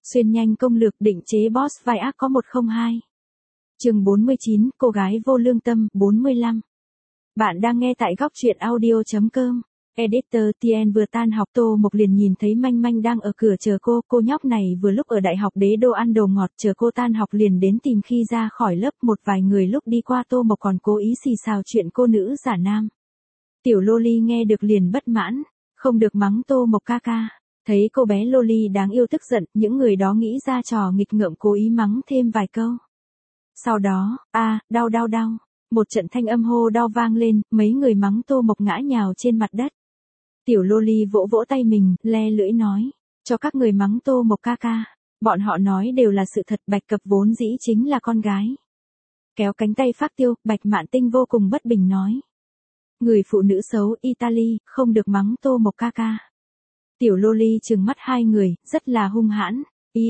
Xuyên nhanh công lược định chế boss vai ác có 102. Chương 49, cô gái vô lương tâm, 45. Bạn đang nghe tại góc truyện audio.com. Editor Tien vừa tan học Tô Mộc liền nhìn thấy Manh Manh đang ở cửa chờ cô nhóc này vừa lúc ở đại học đế đô ăn đồ ngọt chờ cô tan học liền đến tìm khi ra khỏi lớp một vài người lúc đi qua Tô Mộc còn cố ý xì xào chuyện cô nữ giả nam. Tiểu Loli nghe được liền bất mãn, không được mắng Tô Mộc ca ca. Thấy cô bé Loli đáng yêu tức giận, những người đó nghĩ ra trò nghịch ngợm cố ý mắng thêm vài câu. Sau đó, đau. Một trận thanh âm hô đau vang lên, mấy người mắng Tô Mộc ngã nhào trên mặt đất. Tiểu Loli vỗ vỗ tay mình, le lưỡi nói, cho các người mắng Tô Mộc ca ca. Bọn họ nói đều là sự thật, Bạch Cập vốn dĩ chính là con gái. Kéo cánh tay Phác Tiêu, Bạch Mạn Tinh vô cùng bất bình nói. Người phụ nữ xấu Italy, không được mắng Tô Mộc ca ca. Tiểu Loli trừng mắt hai người, rất là hung hãn.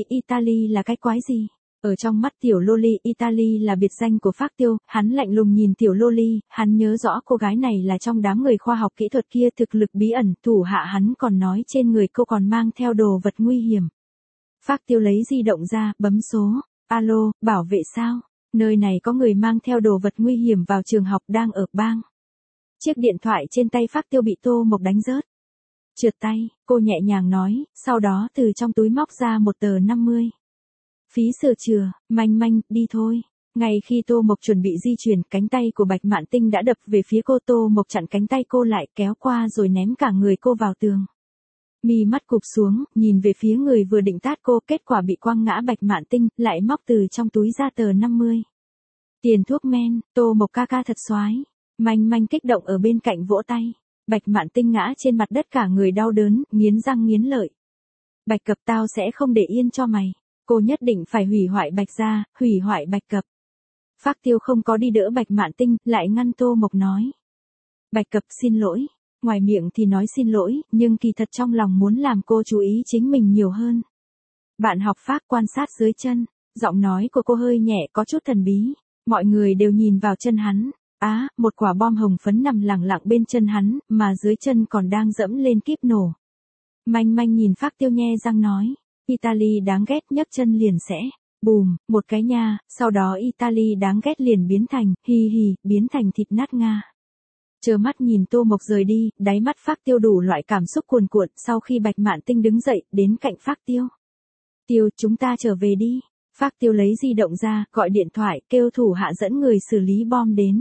Italy là cái quái gì? Ở trong mắt Tiểu Loli, Italy là biệt danh của Phác Tiêu, hắn lạnh lùng nhìn Tiểu Loli, hắn nhớ rõ cô gái này là trong đám người khoa học kỹ thuật kia thực lực bí ẩn, thủ hạ hắn còn nói trên người cô còn mang theo đồ vật nguy hiểm. Phác Tiêu lấy di động ra, bấm số, alo, bảo vệ sao? Nơi này có người mang theo đồ vật nguy hiểm vào trường học đang ở bang. Chiếc điện thoại trên tay Phác Tiêu bị Tô Mộc đánh rớt. Trượt tay, cô nhẹ nhàng nói, sau đó từ trong túi móc ra một tờ 50. Phí sửa chữa, Manh Manh, đi thôi. Ngay khi Tô Mộc chuẩn bị di chuyển, cánh tay của Bạch Mạn Tinh đã đập về phía cô. Tô Mộc chặn cánh tay cô lại, kéo qua rồi ném cả người cô vào tường. Mi mắt cụp xuống, nhìn về phía người vừa định tát cô, kết quả bị quăng ngã. Bạch Mạn Tinh lại móc từ trong túi ra tờ 50. Tiền thuốc men, Tô Mộc ca ca thật xoái. Manh Manh kích động ở bên cạnh vỗ tay. Bạch Mạn Tinh ngã trên mặt đất cả người đau đớn, nghiến răng nghiến lợi. Bạch Cập tao sẽ không để yên cho mày. Cô nhất định phải hủy hoại Bạch gia, hủy hoại Bạch Cập. Phác Tiêu không có đi đỡ Bạch Mạn Tinh, lại ngăn Tô Mộc nói. Bạch Cập xin lỗi. Ngoài miệng thì nói xin lỗi, nhưng kỳ thật trong lòng muốn làm cô chú ý chính mình nhiều hơn. Bạn học Phác quan sát dưới chân, giọng nói của cô hơi nhẹ có chút thần bí. Mọi người đều nhìn vào chân hắn. Một quả bom hồng phấn nằm lẳng lặng bên chân hắn, mà dưới chân còn đang dẫm lên kíp nổ. Manh Manh nhìn Phác Tiêu nhe răng nói. Italy đáng ghét, nhấc chân liền sẽ, bùm, một cái nha, sau đó Italy đáng ghét liền biến thành, biến thành thịt nát Nga. Trơ mắt nhìn Tô Mộc rời đi, đáy mắt Phác Tiêu đủ loại cảm xúc cuồn cuộn. Sau khi Bạch Mạn Tinh đứng dậy, đến cạnh Phác Tiêu. Tiêu, chúng ta trở về đi. Phác Tiêu lấy di động ra, gọi điện thoại, kêu thủ hạ dẫn người xử lý bom đến.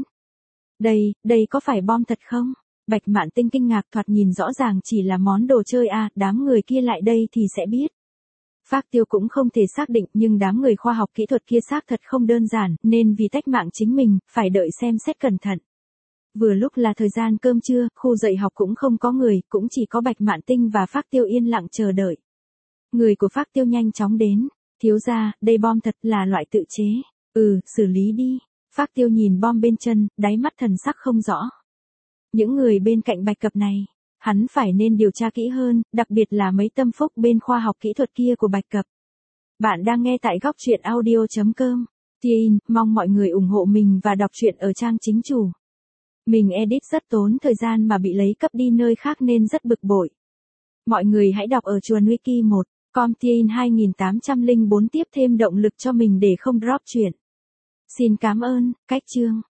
Đây có phải bom thật không? Bạch Mạn Tinh kinh ngạc, thoạt nhìn rõ ràng chỉ là món đồ chơi đám người kia lại đây thì sẽ biết. Phác Tiêu cũng không thể xác định, nhưng đám người khoa học kỹ thuật kia xác thật không đơn giản, nên vì tách mạng chính mình, phải đợi xem xét cẩn thận. Vừa lúc là thời gian cơm trưa, khu dạy học cũng không có người, cũng chỉ có Bạch Mạn Tinh và Phác Tiêu yên lặng chờ đợi. Người của Phác Tiêu nhanh chóng đến. Thiếu gia, đây bom thật là loại tự chế. Xử lý đi. Phác Tiêu nhìn bom bên chân, đáy mắt thần sắc không rõ. Những người bên cạnh Bạch Cập này, hắn phải nên điều tra kỹ hơn, đặc biệt là mấy tâm phúc bên khoa học kỹ thuật kia của Bạch Cập. Bạn đang nghe tại góc truyện audio.com. Tien, mong mọi người ủng hộ mình và đọc truyện ở trang chính chủ. Mình edit rất tốn thời gian mà bị lấy cấp đi nơi khác nên rất bực bội. Mọi người hãy đọc ở chuồn wiki 1, com Tien 2804 tiếp thêm động lực cho mình để không drop truyện. Xin cảm ơn, cách chương.